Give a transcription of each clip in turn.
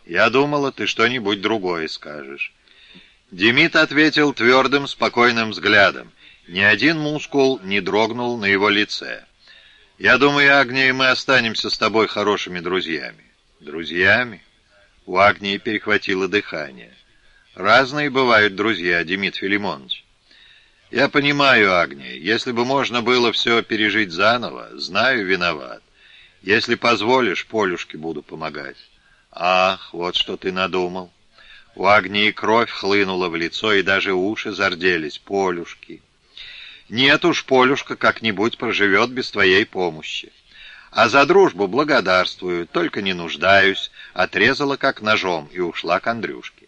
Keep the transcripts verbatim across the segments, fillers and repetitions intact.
Я думала, ты что-нибудь другое скажешь». Демид ответил твердым, спокойным взглядом. Ни один мускул не дрогнул на его лице. «Я думаю, Агния, мы останемся с тобой хорошими друзьями». «Друзьями?» У Агнии перехватило дыхание. «Разные бывают друзья, Демид Филимонович». «Я понимаю, Агния, если бы можно было все пережить заново, знаю, виноват. Если позволишь, Полюшке буду помогать». «Ах, вот что ты надумал». У Агнии кровь хлынула в лицо, и даже уши зарделись. «Полюшки». «Нет уж, Полюшка как-нибудь проживет без твоей помощи. А за дружбу благодарствую, только не нуждаюсь», — отрезала как ножом и ушла к Андрюшке.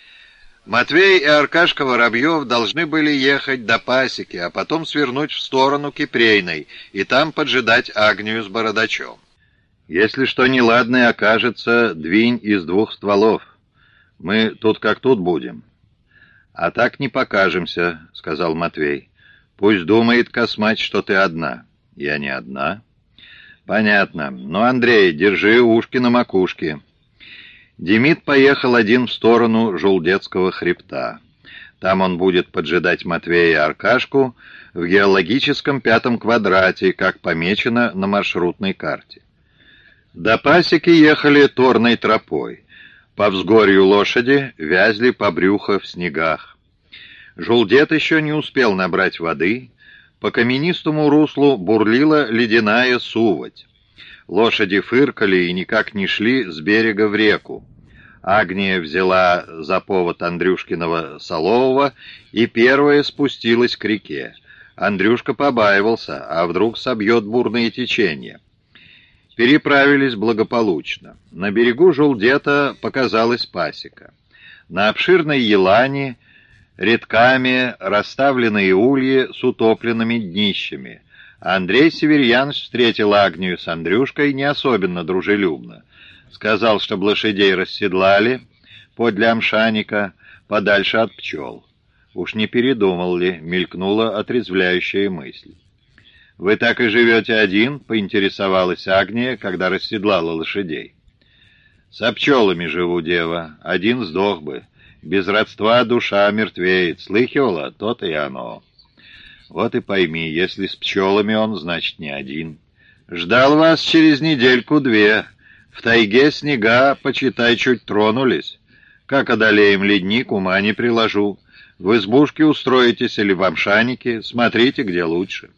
Матвей и Аркашка Воробьев должны были ехать до пасеки, а потом свернуть в сторону Кипрейной и там поджидать Агнию с бородачом. «Если что неладное окажется, двинь из двух стволов. Мы тут как тут будем». «А так не покажемся», — сказал Матвей. «Пусть думает Космач, что ты одна». «Я не одна». «Понятно. Ну, Андрей, держи ушки на макушке». Демид поехал один в сторону Жулдетского хребта. Там он будет поджидать Матвея и Аркашку в геологическом пятом квадрате, как помечено на маршрутной карте. До пасеки ехали торной тропой. По взгорью лошади вязли по брюхо в снегах. Жулдет еще не успел набрать воды. По каменистому руслу бурлила ледяная суводь. Лошади фыркали и никак не шли с берега в реку. Агния взяла за повод Андрюшкиного солового и первая спустилась к реке. Андрюшка побаивался, а вдруг собьет бурные течения. Переправились благополучно. На берегу Жулдета показалась пасека. На обширной елани редками расставленные ульи с утопленными днищами. Андрей Северьянович встретил Агнию с Андрюшкой не особенно дружелюбно. Сказал, чтобы лошадей расседлали подле амшаника, подальше от пчел. Уж не передумал ли, мелькнула отрезвляющая мысль. «Вы так и живете один?» — поинтересовалась Агния, когда расседлала лошадей. «Со пчелами живу, дева, один сдох бы. Без родства душа мертвеет. Слыхивала? То-то и оно». «Вот и пойми, если с пчелами он, значит, не один. Ждал вас через недельку-две. В тайге снега, почитай, чуть тронулись. Как одолеем ледник, ума не приложу. В избушке устроитесь или в амшанике, смотрите, где лучше».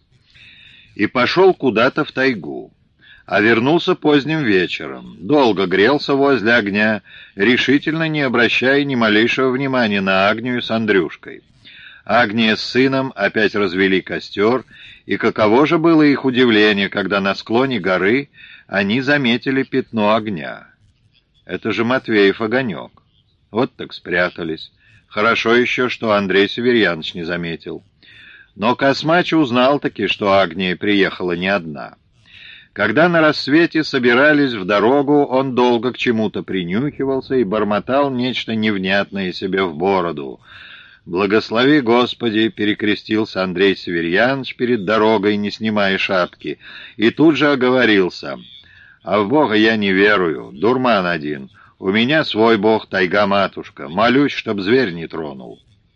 И пошел куда-то в тайгу. А вернулся поздним вечером. Долго грелся возле огня, решительно не обращая ни малейшего внимания на Агнию с Андрюшкой. Агния с сыном опять развели костер, и каково же было их удивление, когда на склоне горы они заметили пятно огня. Это же Матвеев огонек. Вот так спрятались. Хорошо еще, что Андрей Северьянович не заметил. Но Космач узнал-таки, что Агния приехала не одна. Когда на рассвете собирались в дорогу, он долго к чему-то принюхивался и бормотал нечто невнятное себе в бороду. «Благослови, Господи!» — перекрестился Андрей Северьянович перед дорогой, не снимая шапки, и тут же оговорился. «А в Бога я не верую, дурман один. У меня свой Бог, тайга-матушка. Молюсь, чтоб зверь не тронул».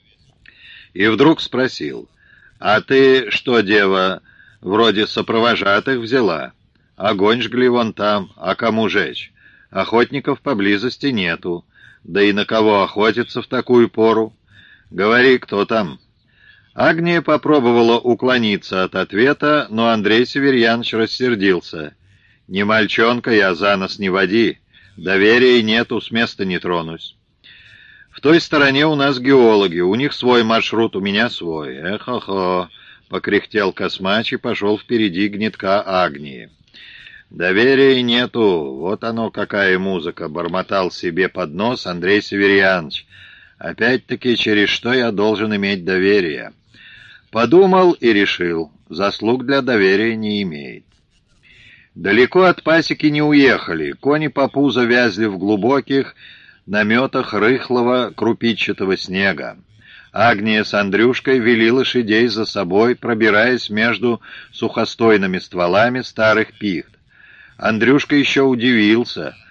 И вдруг спросил: «А ты что, дева, вроде сопровожатых взяла? Огонь жгли вон там, а кому жечь? Охотников поблизости нету. Да и на кого охотиться в такую пору? Говори, кто там?» Агния попробовала уклониться от ответа, но Андрей Северьянович рассердился. «Не мальчонка я, за нос не води. Доверия нету, с места не тронусь. В той стороне у нас геологи, у них свой маршрут, у меня свой. Эх-хо-хо!» — покряхтел Космач и пошел впереди гнетка Агнии. «Доверия нету, вот оно какая музыка!» — бормотал себе под нос Андрей Северьянович. «Опять-таки, через что я должен иметь доверие?» Подумал и решил, заслуг для доверия не имеет. Далеко от пасеки не уехали, кони по пузо вязли в глубоких наметах рыхлого крупичатого снега. Агния с Андрюшкой вели лошадей за собой, пробираясь между сухостойными стволами старых пихт. Андрюшка еще удивился,